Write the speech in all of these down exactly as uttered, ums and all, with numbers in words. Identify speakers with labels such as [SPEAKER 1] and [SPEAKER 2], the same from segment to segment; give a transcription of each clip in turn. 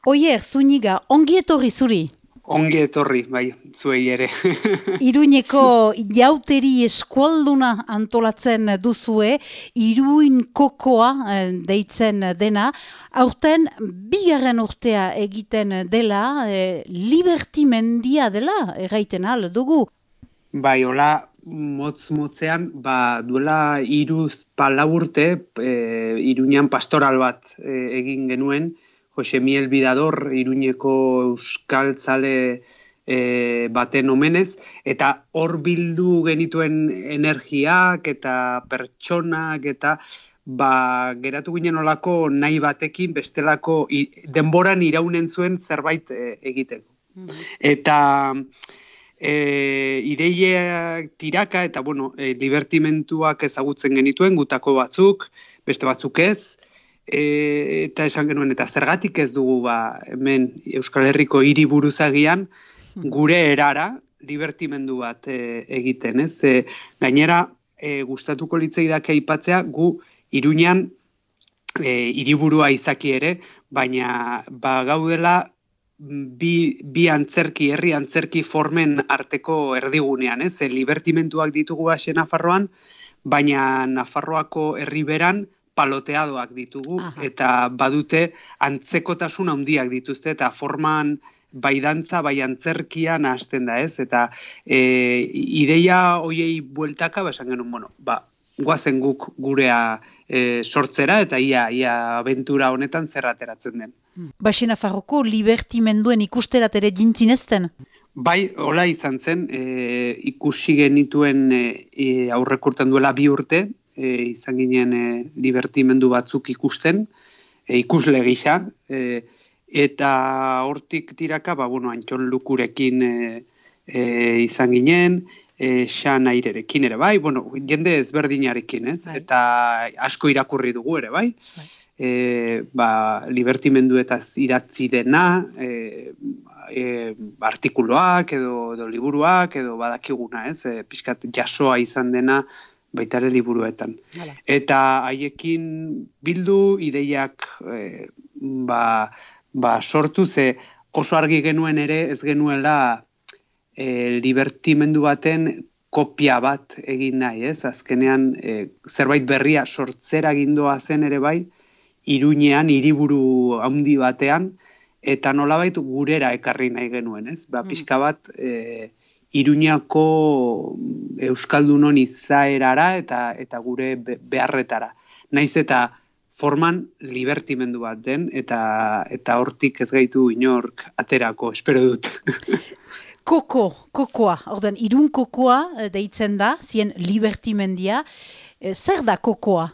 [SPEAKER 1] Oier, Zuniga, ongi etorri zuri.
[SPEAKER 2] Ongi etorri, bai, zuei ere.
[SPEAKER 1] Iruñeko jauteri eskualduna antolatzen duzue, Iruin kokoa eh, deitzen dena, aurten bigarren urtea egiten dela, eh, libertimendia dela, erraiten al dugu.
[SPEAKER 2] Bai, hola, motz-motzean, ba, duela iruz palau urte, e, Iruñan pastoral bat e, egin genuen, Jose Miel Bidador, Iruñeko euskaltzale e, baten omenez, eta hor bildu genituen energiak eta pertsonak eta ba, geratu ginen olako nahi batekin bestelako i, denboran iraunen zuen zerbait e, egiteko. Mm-hmm. Eta E, ideiak tiraka eta bueno, e, libertimentuak ezagutzen genituen, gutako batzuk, beste batzuk ez, e, eta esan genuen, eta zergatik ez dugu ba, hemen Euskal Herriko hiri buruzagian gure erara libertimendu bat e, egiten, ez? E, gainera, e, gustatuko litzaidake aipatzea, gu Iruñan e, hiriburua izaki ere, baina ba, gaudela Bi, bi antzerki, herri antzerki formen arteko erdigunean, ez? E, libertimentuak ditugu hase Nafarroan, baina Nafarroako herriberan paloteadoak ditugu. Aha. Eta badute antzekotasun handiak dituzte, eta forman bai dantza, bai antzerkia nahasten da, ez? Eta e, ideia hoiei bueltaka, ba, esan genuen, bueno, ba, guazen guk gurea e, sortzera, eta ia, ia abentura honetan zerrateratzen den.
[SPEAKER 1] Baxe Nafarroko libertimenduen ikusterat ere jintzinezten?
[SPEAKER 2] Bai, hola izan zen, e, ikusi genituen e, aurrekurtan duela bi urte, e, izan ginen e, libertimendu batzuk ikusten, e, ikusle gisa, e, eta hortik tiraka, ba, bueno, Antxon Lukurekin e, e, izan ginen, e, Xan Airerekin ere bai, bueno, jende ezberdinarekin, ez? Bai. Eta asko irakurri dugu ere bai, bai. E, ba, libertimenduetaz idatzi dena, e, e, artikuluak edo, edo liburuak edo badakiguna, ez? E, pixkat jasoa izan dena baita ere liburuetan. Hala. Eta haiekin bildu ideiak e, ba, ba sortu, ze oso argi genuen ere ez genuela e, libertimendu baten kopia bat egin nahi, ez? Azkenean e, zerbait berria sortzera gindoa zen ere bai, Iruñean, hiriburu handi batean, eta nolabait gurera ekarri nahi genuen, ez? Ba, pixka bat, e, Iruñako euskaldunon izaerara eta eta gure beharretara. Naiz eta forman libertimendu bat den, eta eta hortik ez gaitu inork aterako, espero dut.
[SPEAKER 1] Koko, kokoa, ordan Irun kokoa deitzen da, zien libertimendia. E, zer da kokoa?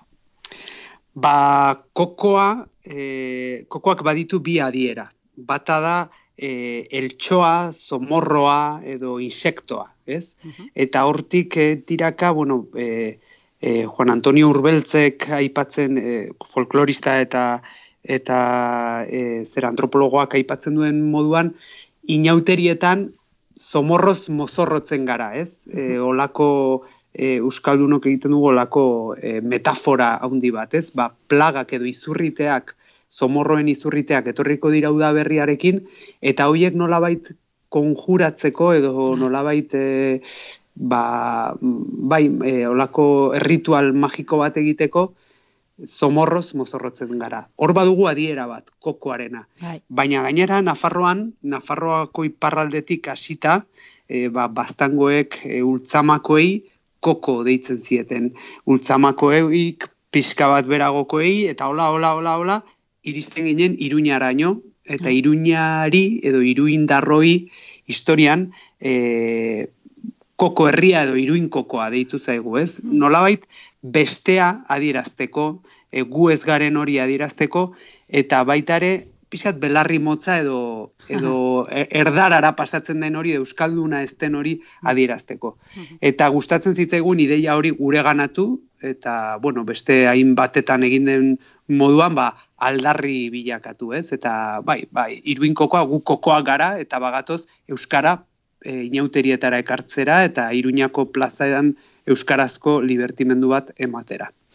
[SPEAKER 2] Ba, kokoa, e, kokoak baditu bi adiera. Bata da e, eltsoa, zomorroa edo insektoa, ez? Uh-huh. Eta hortik e, tiraka, bueno, e, e, Juan Antonio Urbeltzek aipatzen e, folklorista eta eta e, zer antropologoak aipatzen duen moduan, inauterietan zomorroz mozorrotzen gara, ez? E, olako E, euskaldunok egiten dugu olako e, metafora handi bat, ez? Ba, plagak edo izurriteak, zomorroen izurriteak etorriko dira udaberriarekin, eta horiek nolabait konjuratzeko edo nolabait e, ba, bai, e, olako erritual magiko bat egiteko, zomorroz mozorrotzen gara. Hor badugu adiera bat, kokoarena. Hai. Baina gainera, Nafarroan, Nafarroako iparraldetik hasita, e, ba, baztangoek, e, ultzamakoei, koko deitzen zieten, ultzamakoeik, pixka bat beragokoei, eta hola, hola, hola, hola, iristen ginen Iruñaraino, eta Iruñari edo iruindarroi historian e, koko herria edo iruin kokoa deitu zaigu, ez? Nolabait bestea adierazteko, e, gu ez garen hori adierazteko, eta baita ere, pixkat belarri motza edo, edo erdarara pasatzen den hori, euskalduna ez den hori adierazteko. Eta gustatzen zitzaigun ideia hori gure ganatu, eta, bueno, beste hain batetan egin den moduan, ba, aldarri bilakatu, ez? Eta, bai, bai, Iruin kokoa, gu kokoa gara, eta bagatoz, euskara e, inauterietara ekartzera, eta Iruñako plazaetan euskarazko libertimendu bat ematera.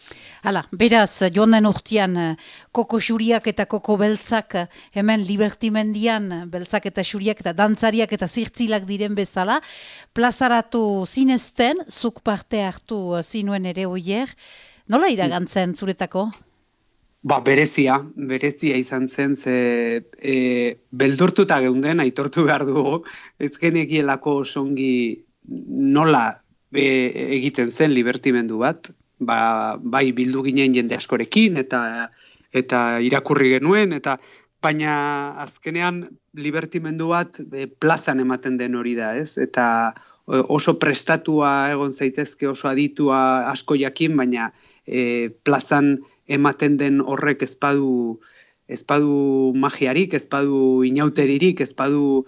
[SPEAKER 1] Hala, beraz, joan den urtean koko xuriak eta koko beltzak hemen libertimendian beltzak eta xuriak eta dantzariak eta zirtzilak diren bezala, plazaratu zinezten, zuk parte hartu zinuen ere oier, nola iragantzen zuretako?
[SPEAKER 2] Ba, berezia, berezia izan zen, ze e, beldurtuta geunden, aitortu behar dugu, ez genekielako osongi nola e, egiten zen libertimendu bat, ba, bai bildu ginen jende askorekin, eta eta irakurri genuen, eta baina azkenean libertimendu bat e, plazan ematen den hori da, ez? Eta oso prestatua egon zaitezke, oso aditua asko jakin, baina e, plazan ematen den horrek ezpadu ezpadu magiarik, ezpadu inauteririk, ezpadu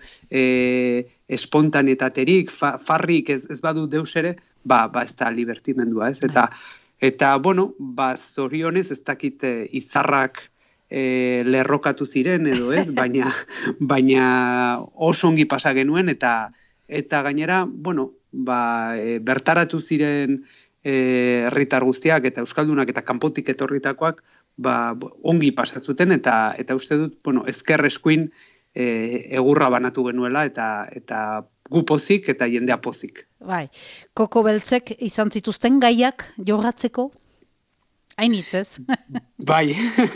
[SPEAKER 2] e, espontanetaterik, fa, farrik ez, ez badu deus ere, ba, ba ez da libertimendua, ez? Eta, eta bueno, ba, zorionez ez dakit e, izarrak e, lerrokatu ziren edo ez, baina, baina oso ongi pasa genuen, eta, eta gainera, bueno, ba, e, bertaratu ziren herritar guztiak eta euskaldunak eta kanpotik etorritakoak ba, ongi pasatzuten eta eta uste dut, bueno, ezker eskuin e, egurra banatu genuela eta eta gu pozik eta jendea pozik.
[SPEAKER 1] Bai, koko beltzek izan zituzten gaiak jorratzeko? Hainitz ez?
[SPEAKER 2] Bai,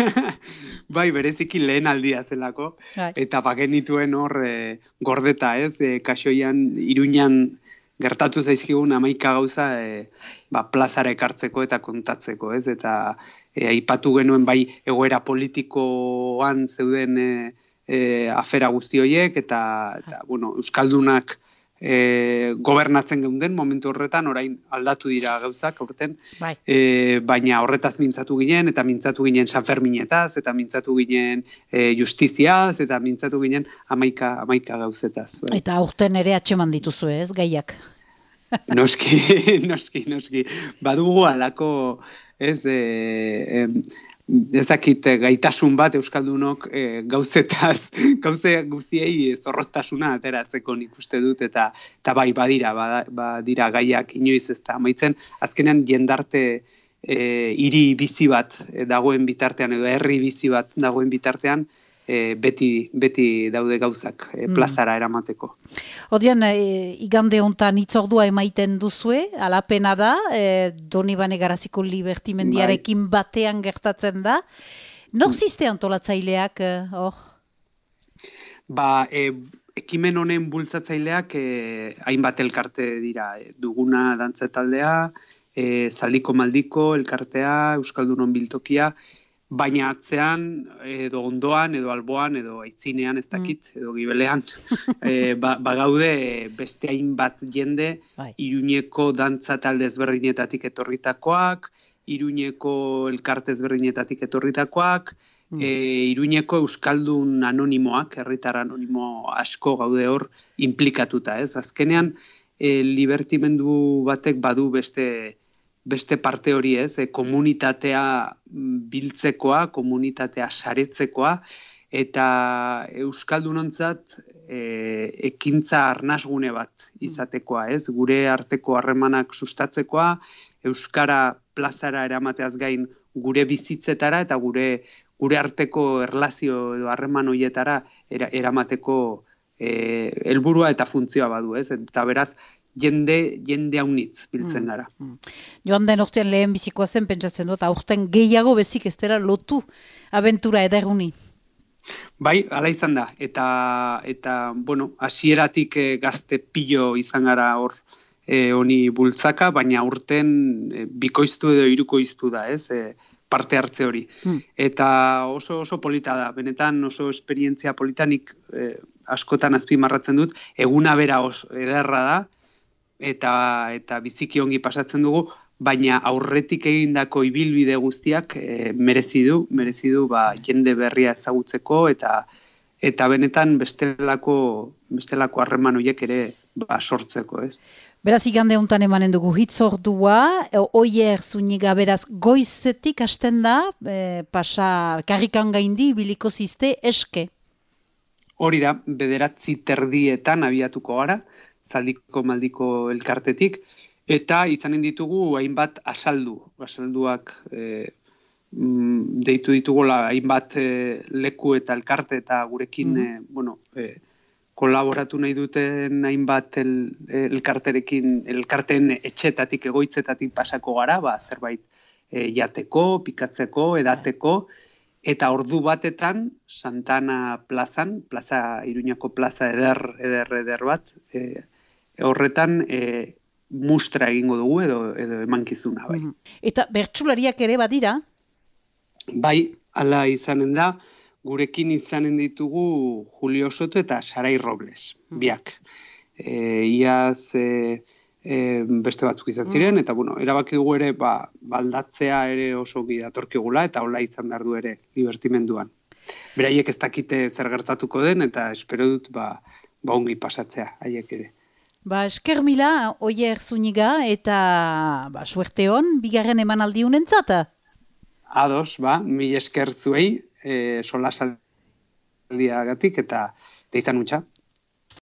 [SPEAKER 2] bai, bereziki lehen aldia zelako,
[SPEAKER 1] bai.
[SPEAKER 2] Eta bagenituen hor e, gordeta ez, e, kasoian, Iruñan gertatu zaizkigun hamaika gauza e, ba, plazara ekartzeko eta kontatzeko, ez? Eta e, aipatu genuen bai egoera politikoan zeuden e, e, afera guzti horiek, eta, eta bueno, euskaldunak e, gobernatzen geunden momentu horretan, orain aldatu dira gauzak aurten,
[SPEAKER 1] bai.
[SPEAKER 2] e, baina horretaz mintzatu ginen, eta mintzatu ginen San Ferminetaz, eta mintzatu ginen e, justiziaz, eta mintzatu ginen hamaika, hamaika gauzetaz. Bai.
[SPEAKER 1] Eta aurten ere atxeman dituzu ez, gaiak?
[SPEAKER 2] Noski, noski, noski. Badugu alako, ez, e, ezakit gaitasun bat euskaldunok e, gauzetaz, gauze guztiei zorroztasuna ateratzeko nik uste dut, eta, eta bai badira, badira gaiak inoiz ez da amaitzen. Azkenean jendarte e, hiri bizi bat dagoen bitartean, edo herri bizi bat dagoen bitartean, E, beti, beti daude gauzak e, plazara eramateko.
[SPEAKER 1] Odian, e, igande hontan itzordua emaiten duzue, alapena da, e, Donibane Garaziko libertimendiarekin bai. Batean gertatzen da. Nor ziste antolatzaileak, hor? Ba,
[SPEAKER 2] e, ekimen honen bultzatzaileak e, hainbat elkarte dira. E, duguna dantza taldea, e, Zaldiko Maldiko elkartea, Euskaldunon biltokia, baina atzean, edo ondoan, edo alboan, edo aitzinean, ez dakit, edo gibelean, e, ba, bagaude beste hainbat jende, bai. Iruñeko dantza talde ezberdinetatik etorritakoak, Iruñeko elkarte ezberdinetatik etorritakoak, mm. e, Iruñeko euskaldun anonimoak, herritar anonimo asko gaude hor implikatuta, ez? Azkenean, e, libertimendu batek badu beste beste parte hori ez, e, komunitatea biltzekoa, komunitatea saretzekoa, eta euskaldunontzat e, ekintza arnasgune bat izatekoa, ez? Gure arteko harremanak sustatzekoa, euskara plazara eramateaz gain gure bizitzetara eta gure gure arteko erlazio edo harreman horietara era, eramateko e, helburua eta funtzioa badu, ez? Eta beraz, jende, jende haunitz biltzen gara. Mm, mm.
[SPEAKER 1] Joan den urtean lehen bizikoa zen, pentsatzen dut, aurten gehiago bezik ez dela lotu abentura ederruni.
[SPEAKER 2] Bai, hala izan da. Eta, eta bueno, hasieratik e, gazte pilo izan gara hor e, honi bultzaka, baina aurten e, bikoiztu edo hirukoiztu da, ez? E, parte hartze hori. Mm. Eta oso oso polita da. Benetan oso esperientzia politanik e, askotan azpimarratzen dut, eguna bera oso ederra da, eta eta biziki ongi pasatzen dugu, baina aurretik egindako ibilbide guztiak e, merezi du, merezi du ba, jende berria ezagutzeko eta eta benetan bestelako bestelako harreman horiek ere ba, sortzeko, ez?
[SPEAKER 1] Beraz igande hontan emanen dugu hitzordua, Oier Zuniga beraz goizetik hasten da, e, pasa karrikan gaindi biliko ziste eske.
[SPEAKER 2] Hori da, bederatzi terdietan abiatuko gara, Zaldiko Maldiko elkartetik, Eta izanen ditugu hainbat asaldu, asalduak e, deitu ditugola hainbat e, leku eta elkarte eta gurekin mm-hmm. e, bueno, e, kolaboratu nahi duten hainbat el, elkarterekin, elkarteen etxetatik, egoitzetatik pasako gara, ba, zerbait e, jateko, pikatzeko, edateko, eta ordu batetan Santana plazan, plaza Iruñako plaza eder, eder, eder bat, e, horretan e, mustra egingo dugu edo, edo emankizuna, bai.
[SPEAKER 1] Eta bertsulariak ere badira?
[SPEAKER 2] Bai, hala izanen da, gurekin izanen ditugu Julio Soto eta Sarai Robles, biak. E, iaz e, e, beste batzuk izan ziren, eta bueno, erabaki dugu ere ba, baldatzea ere oso gidatorkigula, eta hola izan behar du ere libertimenduan. Beraiek ez dakite zer gertatuko den, eta espero dut ba, ba ongi pasatzea, haiek ere.
[SPEAKER 1] Ba, esker mila, Oier Zuniga, eta ba, suerte hon, bigarren emanaldi unentzat.
[SPEAKER 2] Ados, ba, mil esker zuei, e, solasaldiagatik, eta deizan utxa.